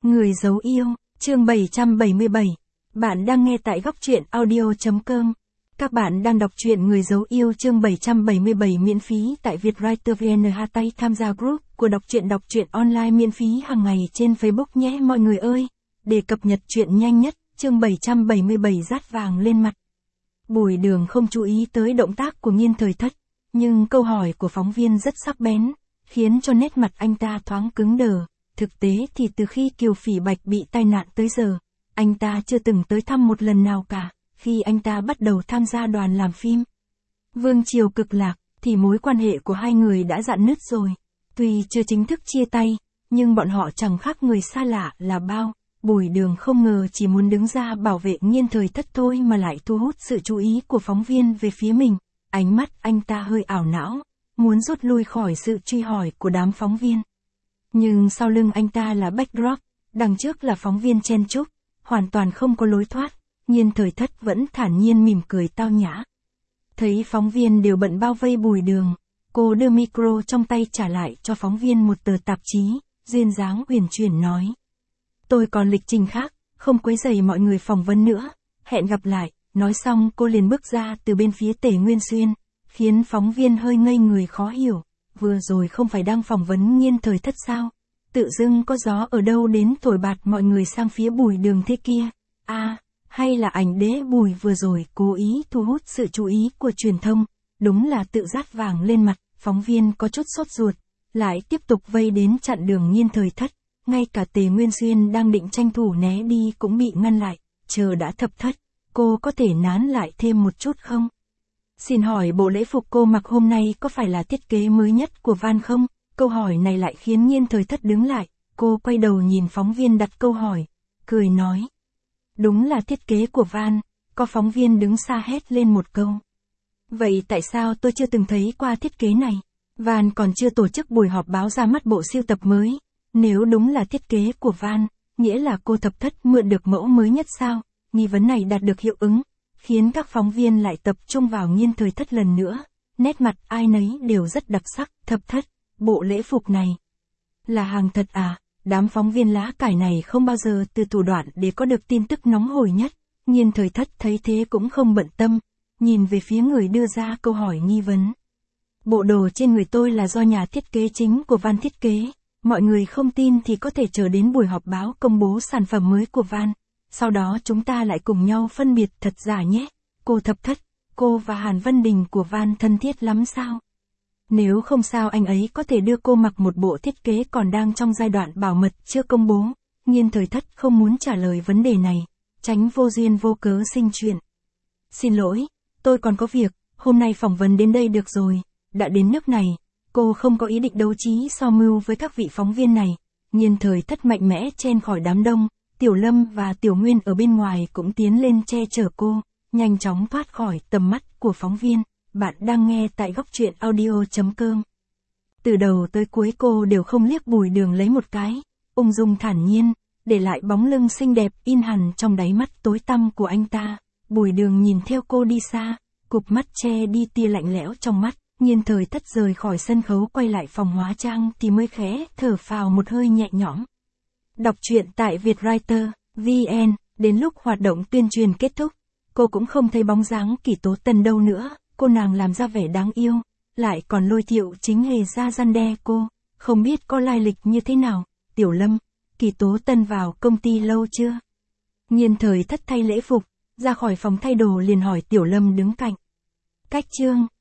Người giấu yêu, chương 777. Bạn đang nghe tại góc truyện audio.com. Các bạn đang đọc truyện Người giấu yêu chương 777 miễn phí tại Vietwriter VN. Tham gia group của đọc truyện online miễn phí hàng ngày trên Facebook nhé mọi người ơi. Để cập nhật truyện nhanh nhất, chương 777 rát vàng lên mặt. Bùi Đường không chú ý tới động tác của Nghiên Thời Thất, nhưng câu hỏi của phóng viên rất sắc bén, khiến cho nét mặt anh ta thoáng cứng đờ. Thực tế thì từ khi Kiều Phỉ Bạch bị tai nạn tới giờ, anh ta chưa từng tới thăm một lần nào cả. Khi anh ta bắt đầu tham gia đoàn làm phim Vương Triều Cực Lạc, thì mối quan hệ của hai người đã rạn nứt rồi. Tuy chưa chính thức chia tay, nhưng bọn họ chẳng khác người xa lạ là bao. Bùi Đường không ngờ chỉ muốn đứng ra bảo vệ Nghiên Thời Thất thôi mà lại thu hút sự chú ý của phóng viên về phía mình. Ánh mắt anh ta hơi ảo não, muốn rút lui khỏi sự truy hỏi của đám phóng viên. Nhưng sau lưng anh ta là backdrop, đằng trước là phóng viên chen chúc, hoàn toàn không có lối thoát. Nghiên Thời Thất vẫn thản nhiên mỉm cười tao nhã. Thấy phóng viên đều bận bao vây Bùi Đường, cô đưa micro trong tay trả lại cho phóng viên một tờ tạp chí, duyên dáng uyển chuyển nói. Tôi còn lịch trình khác, không quấy rầy mọi người phỏng vấn nữa, hẹn gặp lại. Nói xong cô liền bước ra từ bên phía Tề Nguyên Xuyên, khiến phóng viên hơi ngây người khó hiểu. Vừa rồi không phải đang phỏng vấn Nghiên Thời Thất sao? Tự dưng có gió ở đâu đến thổi bạt mọi người sang phía Bùi Đường thế kia? Hay là ảnh đế Bùi vừa rồi cố ý thu hút sự chú ý của truyền thông? Đúng là tự rát vàng lên mặt. Phóng viên có chút sốt ruột, lại tiếp tục vây đến chặn đường Nghiên Thời Thất. Ngay cả Tề Nguyên Xuyên đang định tranh thủ né đi cũng bị ngăn lại. Chờ đã thập thất, cô có thể nán lại thêm một chút không? Xin hỏi bộ lễ phục cô mặc hôm nay có phải là thiết kế mới nhất của Van không? Câu hỏi này lại khiến Nghiên Thời Thất đứng lại. Cô quay đầu nhìn phóng viên đặt câu hỏi, cười nói. Đúng là thiết kế của Van. Có phóng viên đứng xa hét lên một câu. Vậy tại sao tôi chưa từng thấy qua thiết kế này? Van còn chưa tổ chức buổi họp báo ra mắt bộ sưu tập mới. Nếu đúng là thiết kế của Van, nghĩa là cô thập thất mượn được mẫu mới nhất sao? Nghi vấn này đạt được hiệu ứng, khiến các phóng viên lại tập trung vào Nghiên Thời Thất lần nữa. Nét mặt ai nấy đều rất đặc sắc. Thập thất, bộ lễ phục này là hàng thật à? Đám phóng viên lá cải này không bao giờ từ thủ đoạn để có được tin tức nóng hổi nhất. Nghiên Thời Thất thấy thế cũng không bận tâm, nhìn về phía người đưa ra câu hỏi nghi vấn. Bộ đồ trên người tôi là do nhà thiết kế chính của Van thiết kế. Mọi người không tin thì có thể chờ đến buổi họp báo công bố sản phẩm mới của Van. Sau đó chúng ta lại cùng nhau phân biệt thật giả nhé. Cô thập thất, cô và Hàn Vân Đình của Van thân thiết lắm sao? Nếu không sao anh ấy có thể đưa cô mặc một bộ thiết kế còn đang trong giai đoạn bảo mật chưa công bố. Nghiên Thời Thất không muốn trả lời vấn đề này, tránh vô duyên vô cớ sinh chuyện. Xin lỗi, tôi còn có việc, hôm nay phỏng vấn đến đây được rồi. Đã đến nước này, cô không có ý định đấu trí so mưu với các vị phóng viên này. Nghiên Thời Thất mạnh mẽ chen khỏi đám đông. Tiểu Lâm và Tiểu Nguyên ở bên ngoài cũng tiến lên che chở cô, nhanh chóng thoát khỏi tầm mắt của phóng viên. Bạn đang nghe tại góc truyện audio.com. Từ đầu tới cuối cô đều không liếc Bùi Đường lấy một cái, ung dung thản nhiên, để lại bóng lưng xinh đẹp in hẳn trong đáy mắt tối tăm của anh ta. Bùi Đường nhìn theo cô đi xa, cụp mắt che đi tia lạnh lẽo trong mắt. Nghiên Thời Thất rời khỏi sân khấu quay lại phòng hóa trang thì mới khẽ thở phào một hơi nhẹ nhõm. Đọc truyện tại Vietwriter VN. Đến lúc hoạt động tuyên truyền kết thúc, cô cũng không thấy bóng dáng Kỷ Tố Tần đâu nữa. Cô nàng làm ra vẻ đáng yêu, lại còn lôi Thiệu Chính Hề ra răn đe cô, không biết có lai lịch như thế nào. Tiểu Lâm, Kỷ Tố Tần vào công ty lâu chưa? Nghiên Thời Thất thay lễ phục, ra khỏi phòng thay đồ liền hỏi Tiểu Lâm đứng cạnh. Cách chương